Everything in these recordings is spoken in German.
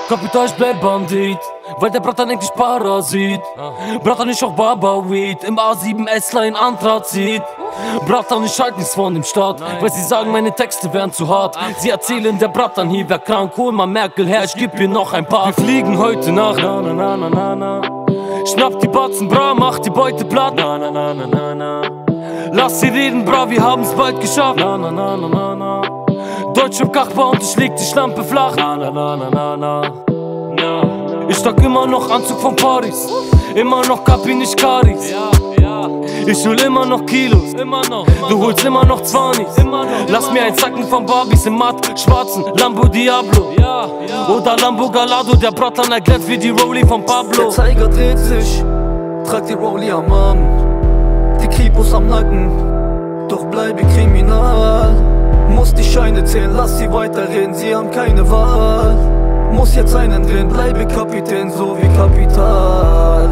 Kapital, ich bleib Bandit, weil der Bratan eigentlich Parasit. Bratan, ich auch Baba-Weed, im A7 S-Line Anthrazit. Bratan, ich halt nichts von dem Staat, weil sie sagen, meine Texte wären zu hart. Sie erzählen, der Bratan hier wär krank, hol mal Merkel her, ich geb ihr noch ein paar. Wir fliegen heute Nacht, na na na na na na. Schnapp die Batzen, bra, mach die Beute platt, na na na na na na. Lass sie reden, bra, wir haben's bald geschafft, na na na na na na. Deutsch im Kachbar und ich leg die Schlampe flach, na na na na na na. Ich trag immer noch Anzug von Paris, immer noch Kapi, nicht Karis. Ich hol immer noch Kilos, du holst immer noch 20. Lass mir ein Zacken von Barbies im matt schwarzen Lambo Diablo oder Lambo Gallardo, der Bratan erklärt wie die Rolli von Pablo. Der Zeiger dreht sich, trag die Rolli am Arm, die Kripos am Nacken, doch bleibe kriminal. Muss die Scheine zählen, lass sie weiterreden, sie haben keine Wahl. Muss jetzt einen drehen, bleibe Kapitän, so wie Kapital.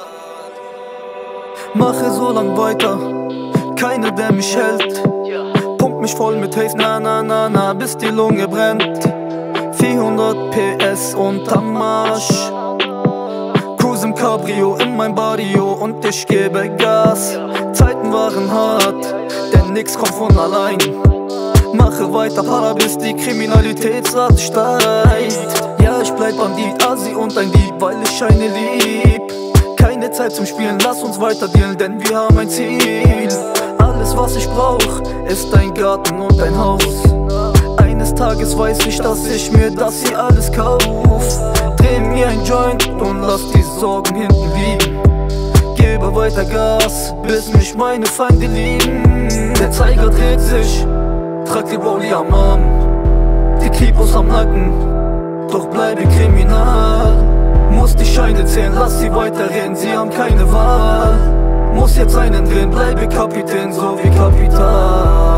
Mache so lang weiter, keiner der mich hält. Pump mich voll mit Haze, na na na na, bis die Lunge brennt. 400 PS und am Marsch. Cruise im Cabrio, in mein Barrio und ich gebe Gas. Zeiten waren hart, denn nix kommt von allein. Mache weiter Para, bis die Kriminalitätsrate steigt. Ja, ich bleib Bandit, Asi und ein Dieb, weil ich Scheine lieb. Keine Zeit zum Spielen, lass uns weiter dealen, denn wir haben ein Ziel. Alles was ich brauch, ist ein Garten und ein Haus. Eines Tages weiß ich, dass ich mir das hier alles kauf. Dreh mir ein Joint und lass die Sorgen hinten liegen. Gebe weiter Gas, bis mich meine Feinde lieben. Der Zeiger dreht sich, trag die Rolli am Arm, die Kripos am Nacken, doch bleibe kriminal. Muss die Scheine zählen, lass sie weiterreden, sie haben keine Wahl. Muss jetzt einen drehen, bleibe Kapitän, so wie Kapital.